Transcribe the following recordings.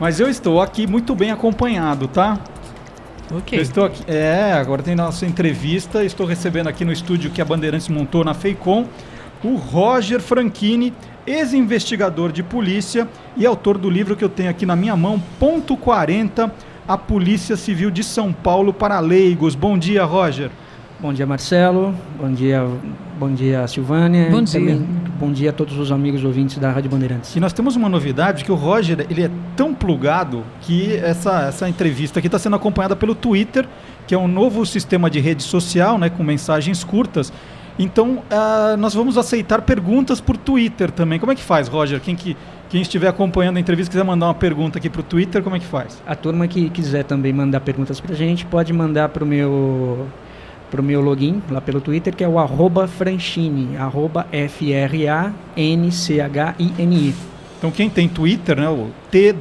Mas eu estou aqui muito bem acompanhado, tá? Ok. Eu estou aqui, agora tem nossa entrevista. Estou recebendo aqui no estúdio que a Bandeirantes montou na FEICOM o Roger Franchini, ex-investigador de polícia e autor do livro que eu tenho aqui na minha mão, Ponto 40, a Polícia Civil de São Paulo para Leigos. Bom dia, Roger. Bom dia, Marcelo. Bom dia, Silvânia. Bom dia. Também, bom dia a todos os amigos ouvintes da Rádio Bandeirantes. E nós temos uma novidade, que o Roger ele é tão plugado que essa entrevista aqui está sendo acompanhada pelo Twitter, que é um novo sistema de rede social, né, com mensagens curtas. Então, nós vamos aceitar perguntas por Twitter também. Como é que faz, Roger? Quem estiver acompanhando a entrevista quiser mandar uma pergunta aqui para o Twitter, como é que faz? A turma que quiser também mandar perguntas para a gente, pode mandar para o meu login, lá pelo Twitter, que é o @Franchini, FRANCHINI. Então quem tem Twitter, né, o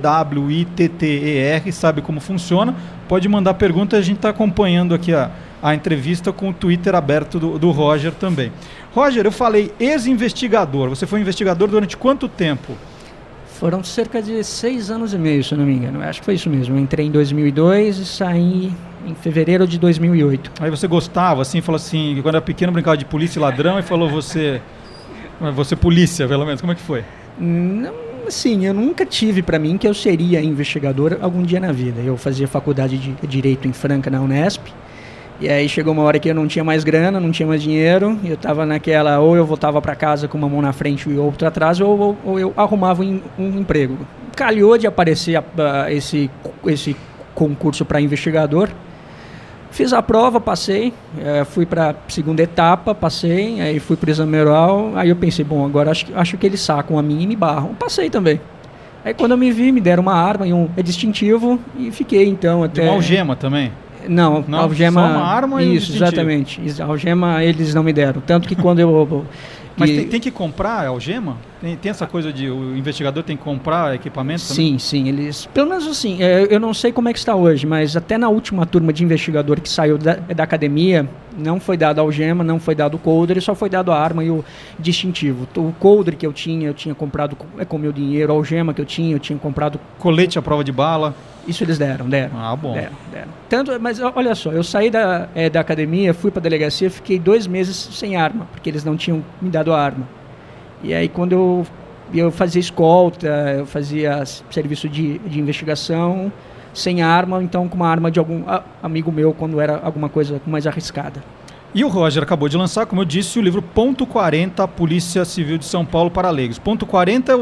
TWITTER, sabe como funciona, pode mandar pergunta. A gente está acompanhando aqui a entrevista com o Twitter aberto do Roger também. Roger, eu falei ex-investigador, você foi investigador durante quanto tempo? Foram cerca de 6 anos e meio, se eu não me engano. Eu acho que foi isso mesmo. Eu entrei em 2002 e saí em fevereiro de 2008. Aí você gostava, assim, falou assim, quando era pequeno brincava de polícia e ladrão e falou você polícia, pelo menos. Como é que foi? Não, assim, eu nunca tive para mim que eu seria investigador algum dia na vida. Eu fazia faculdade de Direito em Franca, na Unesp. E aí chegou uma hora que eu não tinha mais grana, não tinha mais dinheiro, e eu estava naquela, ou eu voltava para casa com uma mão na frente e outra atrás, ou eu arrumava um emprego. Calhou de aparecer esse concurso para investigador, fiz a prova, passei, fui para a segunda etapa, passei, aí fui para o exame oral, aí eu pensei, bom, agora acho que eles sacam a mim e me barram. Passei também. Aí quando eu me vi, me deram uma arma e um distintivo, e fiquei então até... De uma algema também? Não, algema... Só uma arma e isso, exatamente. Algema eles não me deram. Tanto que quando eu... Mas tem que comprar algema? Tem essa coisa de o investigador tem que comprar equipamento também? Sim, eles... Pelo menos assim, eu não sei como é que está hoje, mas até na última turma de investigador que saiu da academia, não foi dado a algema, não foi dado o coldre, só foi dado a arma e o distintivo. O coldre que eu tinha comprado com meu dinheiro, a algema que eu tinha comprado... Colete à prova de bala? Isso eles deram. Ah, bom. Deram. Tanto, mas olha só, eu saí da academia, fui para a delegacia, fiquei 2 meses sem arma, porque eles não tinham me dado a arma. E aí quando eu fazia escolta, eu fazia serviço de investigação, sem arma, então com uma arma de algum amigo meu, quando era alguma coisa mais arriscada. E o Roger acabou de lançar, como eu disse, o livro Ponto 40, a Polícia Civil de São Paulo para Leigos. Ponto 40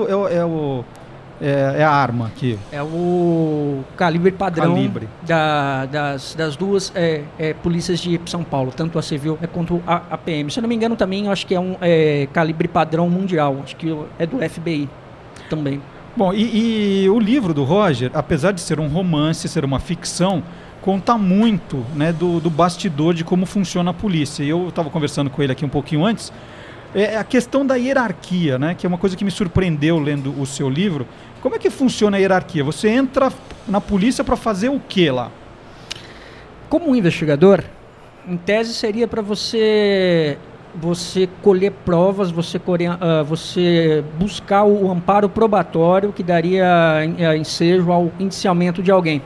é a arma aqui. É o calibre padrão das duas polícias de São Paulo, tanto a civil quanto a PM. Se eu não me engano também, eu acho que é um calibre padrão mundial, acho que é do FBI também. Bom, e o livro do Roger, apesar de ser um romance, ser uma ficção, conta muito, né, do bastidor de como funciona a polícia. E eu estava conversando com ele aqui um pouquinho antes, a questão da hierarquia, né, que é uma coisa que me surpreendeu lendo o seu livro. Como é que funciona a hierarquia? Você entra na polícia para fazer o que lá? Como um investigador, em tese seria para você colher provas, você buscar o amparo probatório que daria ensejo ao indiciamento de alguém.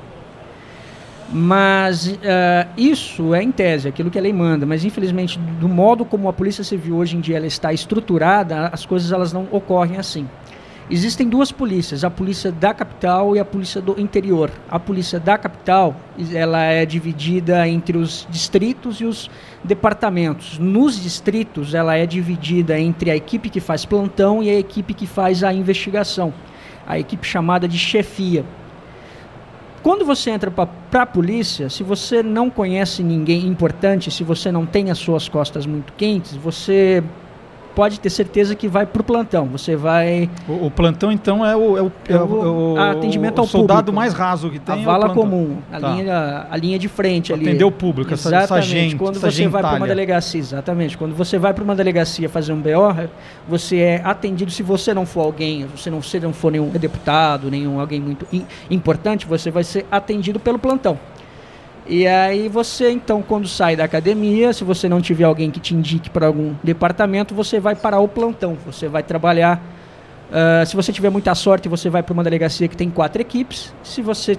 Mas isso é em tese, aquilo que a lei manda, mas infelizmente do modo como a Polícia Civil hoje em dia ela está estruturada, as coisas elas não ocorrem assim. Existem 2 polícias, a polícia da capital e a polícia do interior. A polícia da capital ela é dividida entre os distritos e os departamentos. Nos distritos ela é dividida entre a equipe que faz plantão e a equipe que faz a investigação, a equipe chamada de chefia. Quando você entra para a polícia, se você não conhece ninguém importante, se você não tem as suas costas muito quentes, você pode ter certeza que vai para o plantão. Você vai... O plantão, então, é o atendimento ao soldado público. Mais raso que tem. A vala comum, a linha de frente ali. Atender o público, essa gente. Quando você vai para uma delegacia, exatamente. Quando você vai para uma delegacia fazer um BO, você é atendido. Se você não for alguém, se não for nenhum deputado, alguém muito importante, você vai ser atendido pelo plantão. E aí você, então, quando sai da academia, se você não tiver alguém que te indique para algum departamento, você vai para o plantão. Você vai trabalhar Se você tiver muita sorte, você vai para uma delegacia que tem 4 equipes. Se você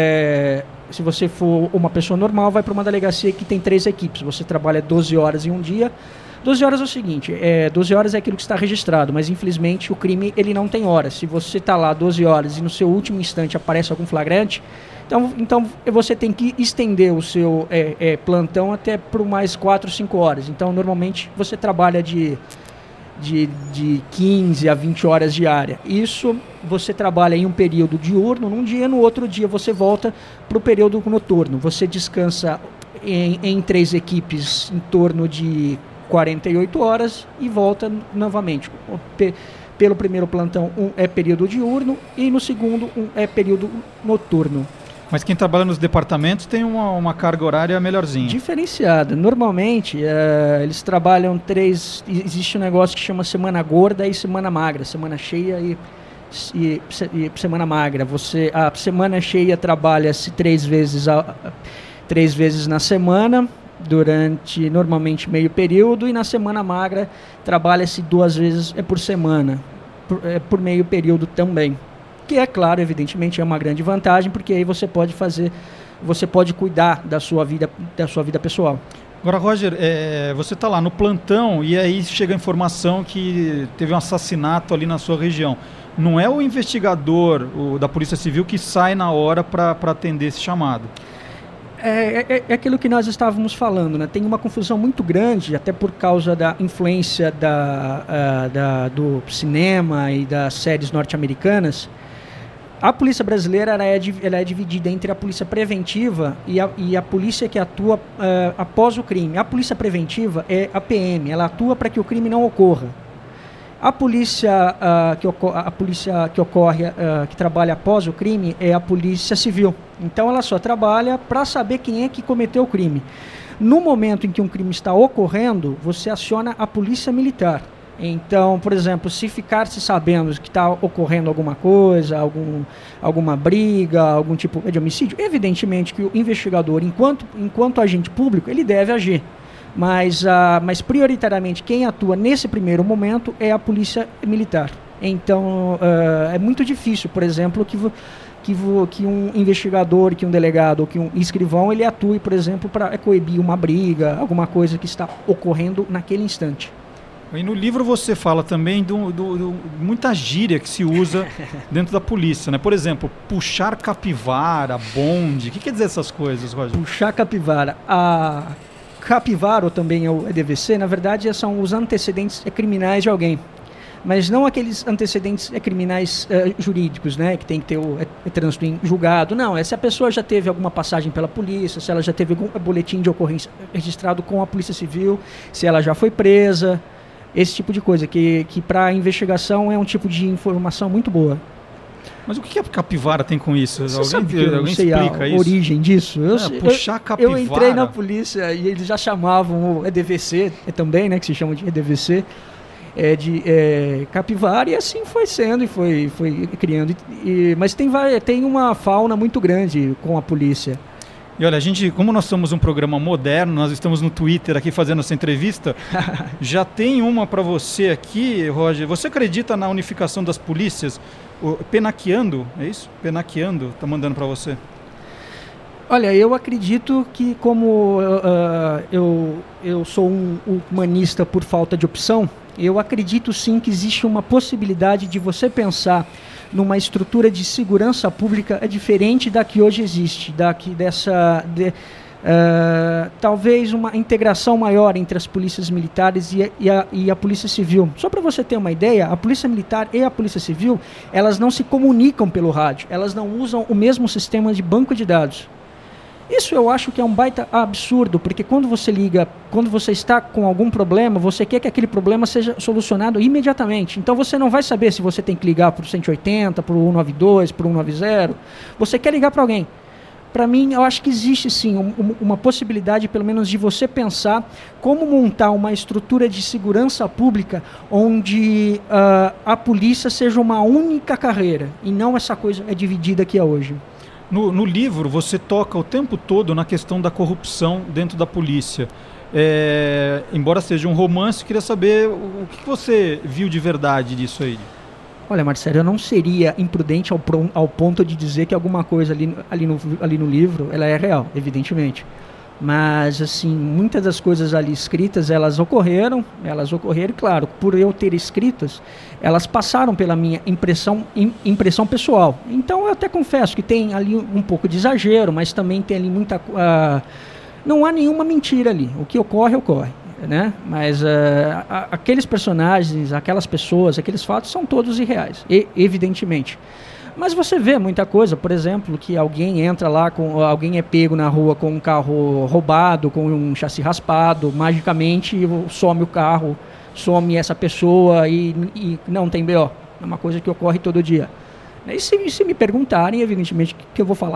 for uma pessoa normal, vai para uma delegacia que tem 3 equipes. Você trabalha 12 horas em um dia. 12 horas é o seguinte, 12 horas é aquilo que está registrado, mas infelizmente o crime ele não tem horas. Se você está lá 12 horas e no seu último instante aparece algum flagrante, então você tem que estender o seu plantão até por mais 4 ou 5 horas. Então normalmente você trabalha de 15 a 20 horas diária. Isso você trabalha em um período diurno, num dia, no outro dia você volta para o período noturno. Você descansa em 3 equipes em torno de 48 horas e volta novamente. Pelo primeiro plantão, é período diurno e no segundo, é período noturno. Mas quem trabalha nos departamentos tem uma carga horária melhorzinha. Diferenciada. Normalmente, eles trabalham 3... Existe um negócio que chama semana gorda e semana magra. Semana cheia e semana magra. A semana cheia trabalha-se 3 vezes na semana, durante normalmente meio período, e na semana magra trabalha-se 2 vezes por semana, por meio período também. Que é claro, evidentemente, é uma grande vantagem, porque aí você pode cuidar da sua vida pessoal. Agora, Roger, você está lá no plantão e aí chega a informação que teve um assassinato ali na sua região. Não é o investigador da Polícia Civil que sai na hora para atender esse chamado? É aquilo que nós estávamos falando, né? Tem uma confusão muito grande, até por causa da influência do cinema e das séries norte-americanas. A polícia brasileira ela é dividida entre a polícia preventiva e a polícia que atua após o crime. A polícia preventiva é a PM, ela atua para que o crime não ocorra. A polícia que trabalha após o crime é a polícia civil. Então ela só trabalha para saber quem é que cometeu o crime. No momento em que um crime está ocorrendo, você aciona a polícia militar. Então, por exemplo, se ficar se sabendo que está ocorrendo alguma coisa, alguma briga, algum tipo de homicídio, evidentemente que o investigador, enquanto agente público, ele deve agir. Mas prioritariamente quem atua nesse primeiro momento é a polícia militar. Então é muito difícil, por exemplo, que um investigador, que um delegado ou que um escrivão ele atue, por exemplo, para coibir uma briga, alguma coisa que está ocorrendo naquele instante. E no livro você fala também de muita gíria que se usa dentro da polícia, né? Por exemplo, puxar capivara, bonde. O que quer dizer essas coisas, Roger? Puxar capivara. A capivara, ou também é o EDVC, na verdade são os antecedentes criminais de alguém. Mas não aqueles antecedentes criminais jurídicos, né? Que tem que ter o trânsito em julgado. Não, é se a pessoa já teve alguma passagem pela polícia, se ela já teve algum boletim de ocorrência registrado com a Polícia Civil, se ela já foi presa. Esse tipo de coisa, que para a investigação é um tipo de informação muito boa. Mas o que a capivara tem com isso? Alguém explica isso? A origem disso? Puxar capivara. Eu entrei na polícia e eles já chamavam o EDVC também, né, que se chama de EDVC, de capivara, e assim foi sendo e foi criando. Mas tem uma fauna muito grande com a polícia. E olha, como nós somos um programa moderno, nós estamos no Twitter aqui fazendo essa entrevista, já tem uma para você aqui, Roger. Você acredita na unificação das polícias? O Penaquiando, é isso? Penaquiando está mandando para você. Olha, eu acredito que como eu sou um humanista por falta de opção, eu acredito sim que existe uma possibilidade de você pensar numa estrutura de segurança pública diferente da que hoje existe, talvez uma integração maior entre as polícias militares e a polícia civil. Só para você ter uma ideia, a polícia militar e a polícia civil, elas não se comunicam pelo rádio, elas não usam o mesmo sistema de banco de dados. Isso eu acho que é um baita absurdo, porque quando você está com algum problema, você quer que aquele problema seja solucionado imediatamente. Então você não vai saber se você tem que ligar para o 180, para o 192, para o 190. Você quer ligar para alguém. Para mim, eu acho que existe sim uma possibilidade, pelo menos, de você pensar como montar uma estrutura de segurança pública onde a polícia seja uma única carreira e não essa coisa dividida que é hoje. No livro, você toca o tempo todo na questão da corrupção dentro da polícia. Embora seja um romance, eu queria saber o que você viu de verdade disso aí. Olha, Marcelo, eu não seria imprudente ao ponto de dizer que alguma coisa ali no livro, ela é real, evidentemente. Mas, assim, muitas das coisas ali escritas, elas ocorreram, e, claro, por eu ter escritas, elas passaram pela minha impressão pessoal. Então, eu até confesso que tem ali um pouco de exagero, mas também tem ali não há nenhuma mentira ali. O que ocorre, né? Mas aqueles personagens, aquelas pessoas, aqueles fatos são todos irreais, evidentemente. Mas você vê muita coisa, por exemplo, que alguém entra lá, alguém é pego na rua com um carro roubado, com um chassi raspado, magicamente some o carro, some essa pessoa e não tem BO. É uma coisa que ocorre todo dia. E se me perguntarem, evidentemente que eu vou falar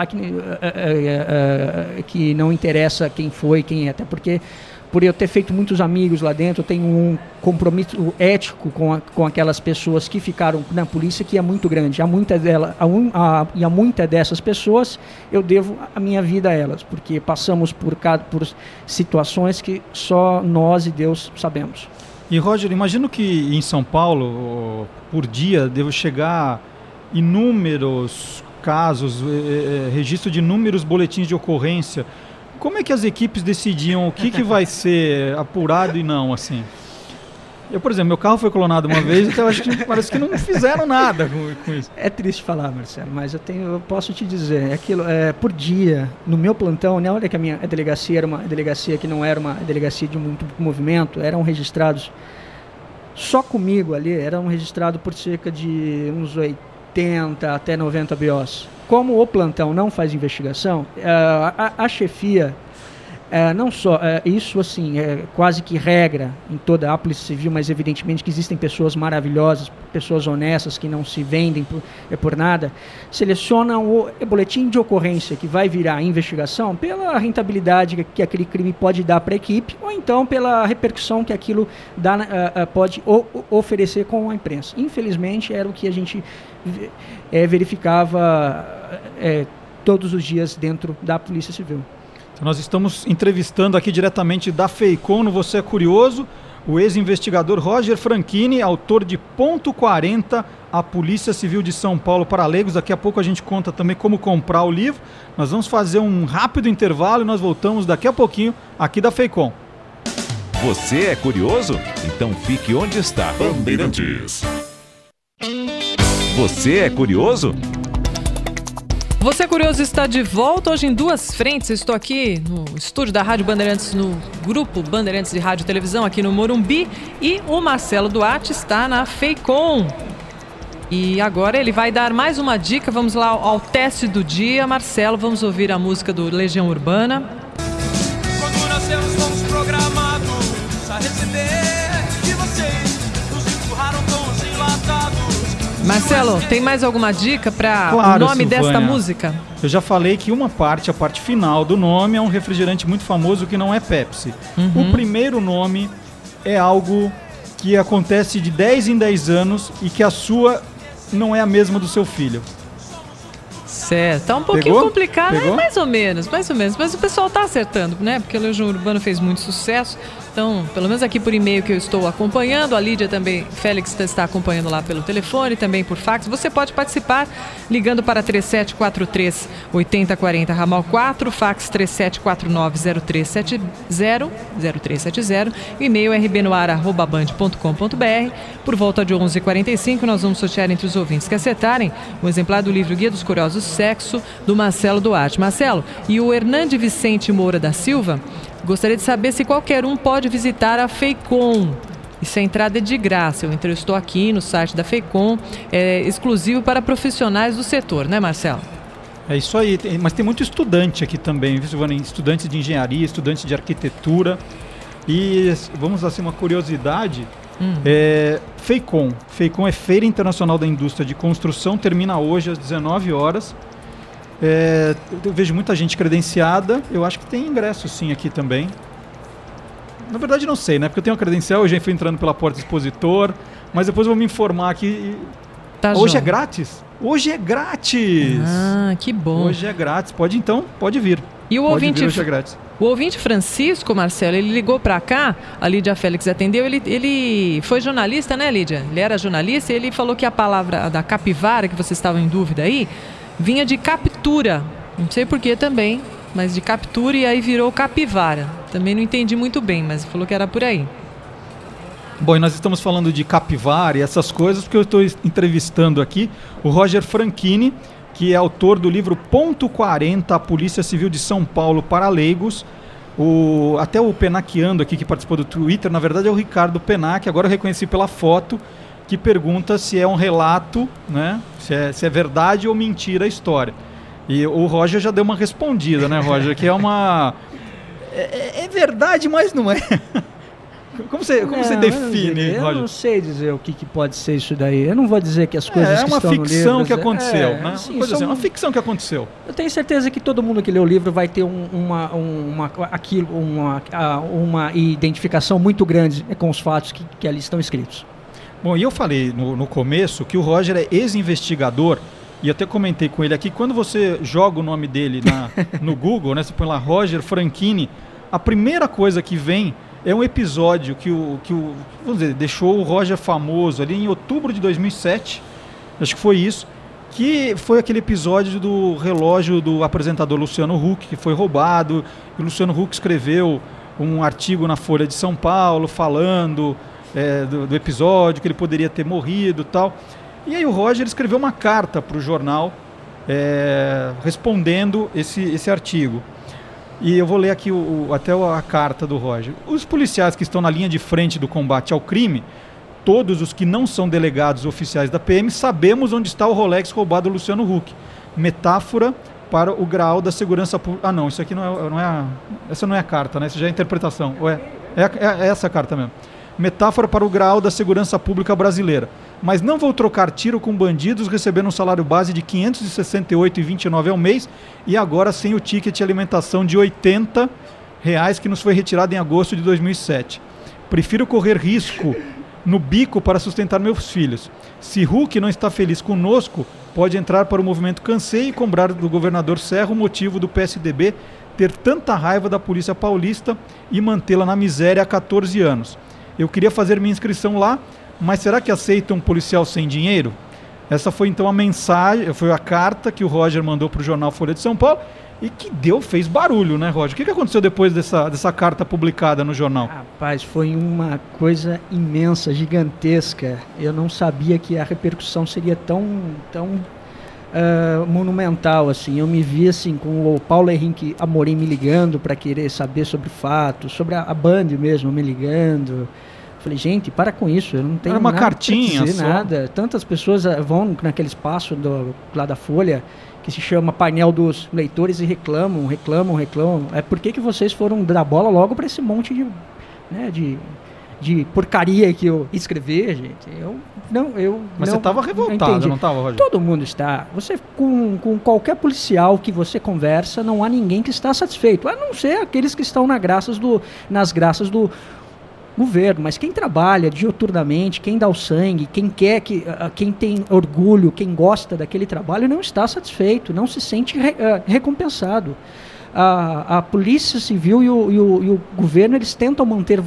que não interessa quem foi, quem é, até porque por eu ter feito muitos amigos lá dentro, eu tenho um compromisso ético com aquelas pessoas que ficaram na polícia que é muito grande. A muitas dessas pessoas eu devo a minha vida a elas, porque passamos por situações que só nós e Deus sabemos. E, Roger, imagino que em São Paulo, por dia, devo chegar inúmeros casos, registro de inúmeros boletins de ocorrência. Como é que as equipes decidiam o que vai ser apurado e não, assim? Eu, por exemplo, meu carro foi clonado uma vez, então eu acho que parece que não fizeram nada com isso. É triste falar, Marcelo, mas eu posso te dizer, aquilo por dia, no meu plantão, né, olha que a minha delegacia era uma delegacia que não era uma delegacia de muito movimento, eram registrados, só comigo ali, eram registrados por cerca de uns 80 até 90 BOs. Como o plantão não faz investigação, a chefia, não só, isso assim, é quase que regra em toda a Polícia Civil, mas evidentemente que existem pessoas maravilhosas, pessoas honestas que não se vendem por nada, selecionam o boletim de ocorrência que vai virar investigação pela rentabilidade que aquele crime pode dar para a equipe, ou então pela repercussão que aquilo pode oferecer com a imprensa. Infelizmente, era o que a gente verificava todos os dias dentro da Polícia Civil. Então, nós estamos entrevistando aqui diretamente da FEICOM, no Você é Curioso, o ex-investigador Roger Franchini, autor de Ponto 40, a Polícia Civil de São Paulo para leigos. Daqui a pouco a gente conta também como comprar o livro. Nós vamos fazer um rápido intervalo e nós voltamos daqui a pouquinho aqui da FEICOM. Você é curioso? Então fique onde está. Bandeirantes. Você é curioso? Você é Curioso está de volta hoje em duas frentes. Estou aqui no estúdio da Rádio Bandeirantes, no grupo Bandeirantes de Rádio e Televisão, aqui no Morumbi. E o Marcelo Duarte está na FEICOM. E agora ele vai dar mais uma dica. Vamos lá ao teste do dia. Marcelo, vamos ouvir a música do Legião Urbana. Quando nascemos fomos programados a receber de vocês. Nos empurraram com os enlatados. Marcelo, tem mais alguma dica para Claro, o nome Silvânia. desta música? Eu já falei que a parte final do nome é um refrigerante muito famoso que não é Pepsi. O primeiro nome é algo que acontece de 10 em 10 anos e que a sua não é a mesma do seu filho. Certo, tá um pouquinho Pegou? complicado, Pegou? mais ou menos, mas o pessoal tá acertando, né? Porque o Legião Urbana fez muito sucesso, então, pelo menos aqui por e-mail que eu estou acompanhando, a Lídia também, Félix está acompanhando lá pelo telefone, também por fax. Você pode participar ligando para 3743-8040, ramal 4, fax 3749-0370, o e-mail rbnoar@band.com.br. Por volta de 11h45, nós vamos sortear entre os ouvintes que acertarem um exemplar do livro Guia dos Curiosos Sexo, do Marcelo Duarte. Marcelo, e o Hernande Vicente Moura da Silva gostaria de saber se qualquer um pode visitar a FEICOM. Isso, a entrada é de graça. Eu estou aqui no site da FEICOM, é exclusivo para profissionais do setor, né, Marcelo? É isso aí, mas tem muito estudante aqui também, viu, Silvana? Estudantes de engenharia, estudantes de arquitetura. E vamos assim, uma curiosidade, FEICOM é Feira Internacional da Indústria de Construção, termina hoje às 19 horas. Eu vejo muita gente credenciada, eu acho que tem ingresso sim aqui também. Na verdade não sei, né? Porque eu tenho uma credencial, eu já fui entrando pela porta expositor, mas depois eu vou me informar aqui Tá Hoje joia. é grátis. Hoje é grátis. Ah, que bom. Hoje é grátis. Pode vir. E o Pode ouvinte, vir, hoje é grátis. o ouvinte Francisco, Marcelo, ele ligou para cá, a Lídia Félix atendeu, ele foi jornalista, né, Lídia? Ele era jornalista e ele falou que a palavra da capivara, que vocês estavam em dúvida aí, vinha de captura. Não sei por que também, mas de captura e aí virou capivara. Também não entendi muito bem, mas falou que era por aí. Bom, e nós estamos falando de capivara e essas coisas porque eu estou entrevistando aqui o Roger Franchini, que é autor do livro Ponto 40, a Polícia Civil de São Paulo para Leigos. Até o Penaquiando aqui, que participou do Twitter, na verdade é o Ricardo Penac, agora eu reconheci pela foto, que pergunta se é um relato, né? Se é verdade ou mentira a história. E o Roger já deu uma respondida, né, Roger? Que é uma... É verdade, mas não é. Como você define, eu Roger? não sei dizer o que pode ser isso daí. Eu não vou dizer que as coisas que estão no livro... É uma ficção que aconteceu, né? Assim, Uma coisa assim, uma ficção que aconteceu. Eu tenho certeza que todo mundo que lê o livro vai ter uma identificação muito grande com os fatos que ali estão escritos. Bom, e eu falei no começo que o Roger é ex-investigador, e até comentei com ele aqui, quando você joga o nome dele no Google, né, você põe lá Roger Franchini, a primeira coisa que vem é um episódio que vamos dizer, deixou o Roger famoso ali em outubro de 2007, acho que foi isso, que foi aquele episódio do relógio do apresentador Luciano Huck, que foi roubado, e o Luciano Huck escreveu um artigo na Folha de São Paulo falando do episódio, que ele poderia ter morrido e tal. E aí o Roger escreveu uma carta para o jornal respondendo esse artigo. E eu vou ler aqui até a carta do Roger. Os policiais que estão na linha de frente do combate ao crime, todos os que não são delegados oficiais da PM, sabemos onde está o Rolex roubado do Luciano Huck. Metáfora para o grau da segurança pública. Ah, não, isso aqui essa não é a carta, né? Isso já é a interpretação. É essa a carta mesmo. Metáfora para o grau da segurança pública brasileira. Mas não vou trocar tiro com bandidos recebendo um salário base de R$ 568,29 ao mês e agora sem o ticket de alimentação de R$ 80 que nos foi retirado em agosto de 2007. Prefiro correr risco no bico para sustentar meus filhos. Se Huck não está feliz conosco, pode entrar para o movimento Cansei e cobrar do governador Serra o motivo do PSDB ter tanta raiva da polícia paulista e mantê-la na miséria há 14 anos. Eu queria fazer minha inscrição lá, mas será que aceita um policial sem dinheiro? Essa foi então a mensagem, foi a carta que o Roger mandou para o jornal Folha de São Paulo e que fez barulho, né, Roger? O que aconteceu depois dessa carta publicada no jornal? Rapaz, foi uma coisa imensa, gigantesca. Eu não sabia que a repercussão seria tão monumental assim. Eu me vi assim com o Paulo Henrique Amorim me ligando para querer saber sobre fatos, sobre a Band mesmo me ligando. Falei, gente, para com isso, eu não tenho uma nada cartinha pra dizer, só. nada. Tantas pessoas vão naquele espaço lá da Folha, que se chama painel dos leitores e reclamam. É por que vocês foram dar bola logo para esse monte de porcaria que eu escrevi, gente? Mas você estava revoltado, não estava, Roger? Todo mundo está. Você, com qualquer policial que você conversa, não há ninguém que está satisfeito, a não ser aqueles que estão nas graças do governo, mas quem trabalha diuturnamente, quem dá o sangue, quem tem orgulho, quem gosta daquele trabalho, não está satisfeito, não se sente recompensado. A Polícia Civil e o governo, eles tentam manter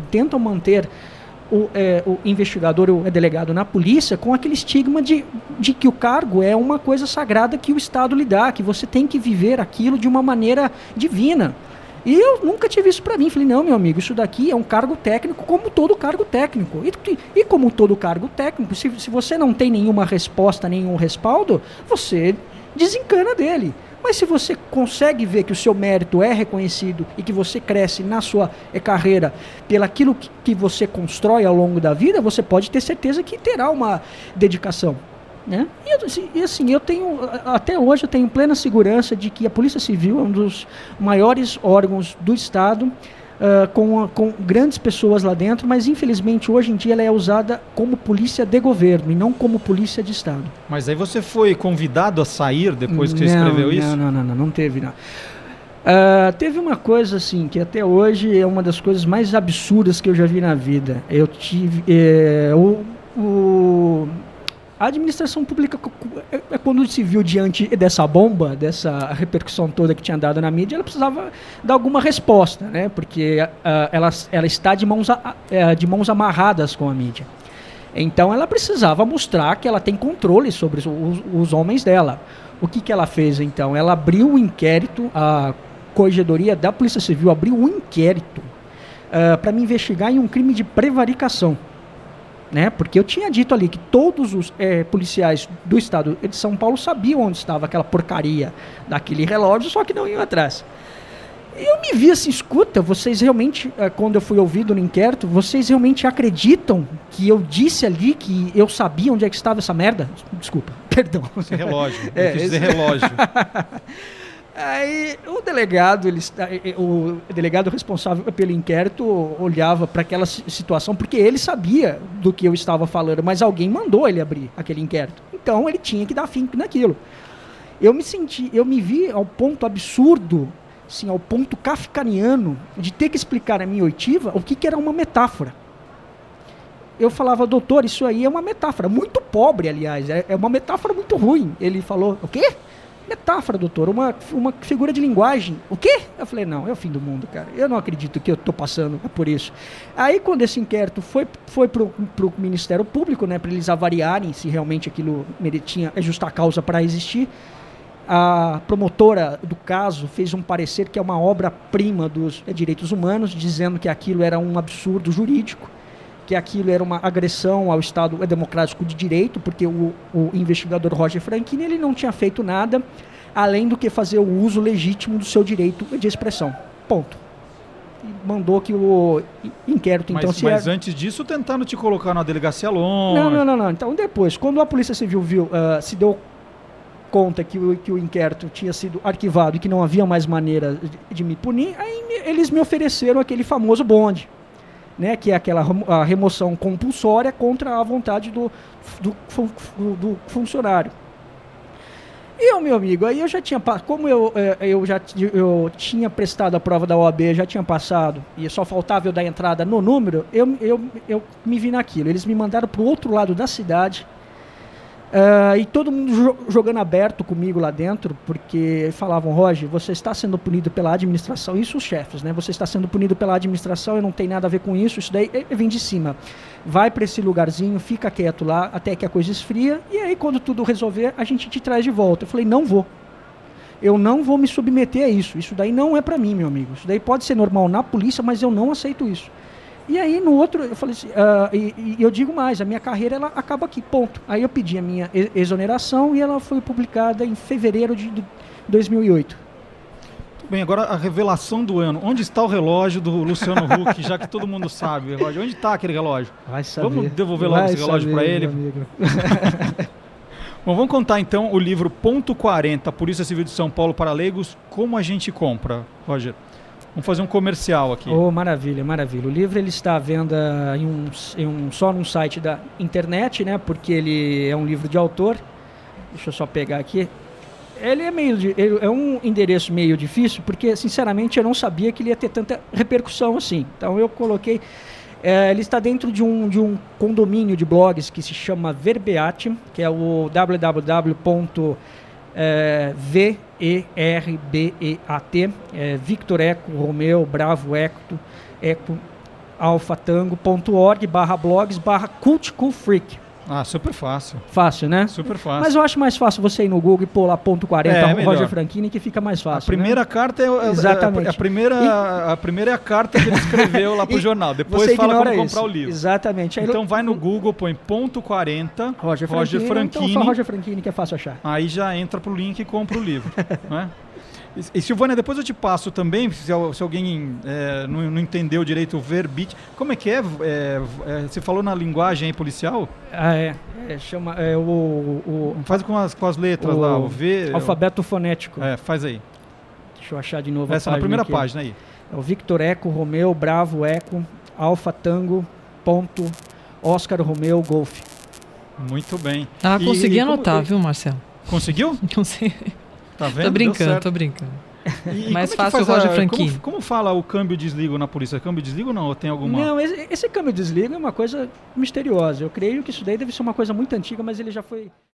o investigador, o delegado na polícia com aquele estigma de que o cargo é uma coisa sagrada que o Estado lhe dá, que você tem que viver aquilo de uma maneira divina. E eu nunca tive isso para mim. Falei, não, meu amigo, isso daqui é um cargo técnico como todo cargo técnico. E como todo cargo técnico, se você não tem nenhuma resposta, nenhum respaldo, você desencana dele. Mas se você consegue ver que o seu mérito é reconhecido e que você cresce na sua carreira pelaquilo que você constrói ao longo da vida, você pode ter certeza que terá uma dedicação. Né? E assim, até hoje eu tenho plena segurança de que a Polícia Civil é um dos maiores órgãos do Estado, com grandes pessoas lá dentro, mas infelizmente hoje em dia ela é usada como polícia de governo e não como polícia de Estado. Mas aí você foi convidado a sair depois que você escreveu isso? Não teve, não. Teve uma coisa assim, que até hoje é uma das coisas mais absurdas que eu já vi na vida. Eu tive... A administração pública, quando se viu diante dessa bomba, dessa repercussão toda que tinha dado na mídia, ela precisava dar alguma resposta, né? Porque ela está de mãos amarradas com a mídia. Então ela precisava mostrar que ela tem controle sobre os homens dela. O que ela fez então? Ela abriu um inquérito, a Corregedoria da Polícia Civil abriu um inquérito para me investigar em um crime de prevaricação. Né? Porque eu tinha dito ali que todos os policiais do estado de São Paulo sabiam onde estava aquela porcaria daquele relógio, só que não iam atrás. E eu me vi assim, escuta, vocês realmente, quando eu fui ouvido no inquérito, vocês realmente acreditam que eu disse ali que eu sabia onde é que estava essa merda? Desculpa, perdão. Esse relógio, eu quis dizer relógio. Aí o delegado responsável pelo inquérito olhava para aquela situação, porque ele sabia do que eu estava falando, mas alguém mandou ele abrir aquele inquérito. Então ele tinha que dar fim naquilo. Eu me vi ao ponto absurdo, assim, ao ponto kafkaniano, de ter que explicar à minha oitiva o que era uma metáfora. Eu falava, doutor, isso aí é uma metáfora, muito pobre, aliás, é uma metáfora muito ruim. Ele falou, o quê? Metáfora, doutor, uma figura de linguagem. O quê? Eu falei, não, é o fim do mundo, cara. Eu não acredito que eu estou passando por isso. Aí, quando esse inquérito foi pro Ministério Público, né, para eles avaliarem se realmente aquilo tinha justa causa para existir, a promotora do caso fez um parecer que é uma obra-prima dos direitos humanos, dizendo que aquilo era um absurdo jurídico, que aquilo era uma agressão ao Estado democrático de direito, porque o investigador Roger Franchini ele não tinha feito nada além do que fazer o uso legítimo do seu direito de expressão. Ponto. E mandou que o inquérito... Mas antes disso tentaram te colocar na delegacia longe. Não. Então depois, quando a Polícia Civil se deu conta que o inquérito tinha sido arquivado e que não havia mais maneira de me punir, aí eles me ofereceram aquele famoso bonde. Né, que é a remoção compulsória contra a vontade do funcionário. E, meu amigo, aí eu já tinha, como eu tinha prestado a prova da OAB, já tinha passado, e só faltava eu dar entrada no número, eu me vi naquilo. Eles me mandaram para o outro lado da cidade, e todo mundo jogando aberto comigo lá dentro, porque falavam, Roger, você está sendo punido pela administração, isso os chefes, né? Você está sendo punido pela administração, eu não tenho nada a ver com isso daí vem de cima. Vai para esse lugarzinho, fica quieto lá, até que a coisa esfria, e aí quando tudo resolver, a gente te traz de volta. Eu falei, não vou. Eu não vou me submeter a isso. Isso daí não é para mim, meu amigo. Isso daí pode ser normal na polícia, mas eu não aceito isso. E aí, no outro, eu falei assim, e eu digo mais, a minha carreira, ela acaba aqui, ponto. Aí eu pedi a minha exoneração e ela foi publicada em fevereiro de 2008. Muito bem, agora a revelação do ano. Onde está o relógio do Luciano Huck, já que todo mundo sabe? Onde está aquele relógio? Vai saber. Vamos devolver logo esse relógio para ele? Bom, vamos contar então o livro Ponto 40, Polícia Civil de São Paulo para Leigos. Como a gente compra, Roger? Vamos fazer um comercial aqui. Oh, maravilha, maravilha. O livro ele está à venda só num site da internet, né? Porque ele é um livro de autor. Deixa eu só pegar aqui. Ele é um endereço meio difícil, porque, sinceramente, eu não sabia que ele ia ter tanta repercussão assim. Então, eu coloquei... ele está dentro de um condomínio de blogs que se chama Verbeat, que é o www.verbeat, Victor Eco, Romeu, Bravo, Eco, Alfa Tango.org/blogs/Cult Cool Freak. Ah, super fácil. Fácil, né? Super fácil. Mas eu acho mais fácil você ir no Google e pôr lá ponto 40, Roger Franchini, que fica mais fácil. A primeira carta Exatamente. A primeira é a carta que ele escreveu lá pro jornal. Depois fala como comprar o livro. Exatamente. Aí então vai no Google, põe ponto 40, Roger Franchini. Então só Roger Franchini, que é fácil achar. Aí já entra pro link e compra o livro. Né? E Silvânia, depois eu te passo também, se alguém não entendeu direito o Verbeat. Como é que é? Você falou na linguagem aí policial? Chama faz com as letras lá, o V... Alfabeto fonético. Faz aí. Deixa eu achar de novo essa a na primeira aqui. página aí. É o Victor Eco, Romeu, Bravo, Eco, Alfa Tango, Oscar, Romeu, Golf. Muito bem. Consegui anotar, viu, Marcelo? Conseguiu? Consegui. Tá vendo? Tô brincando. E Mais como é que fácil o faz Roger Franquin. Como fala o câmbio desligo na polícia? Câmbio desligo ou não? Ou tem alguma... Não, esse câmbio desliga é uma coisa misteriosa. Eu creio que isso daí deve ser uma coisa muito antiga, mas ele já foi...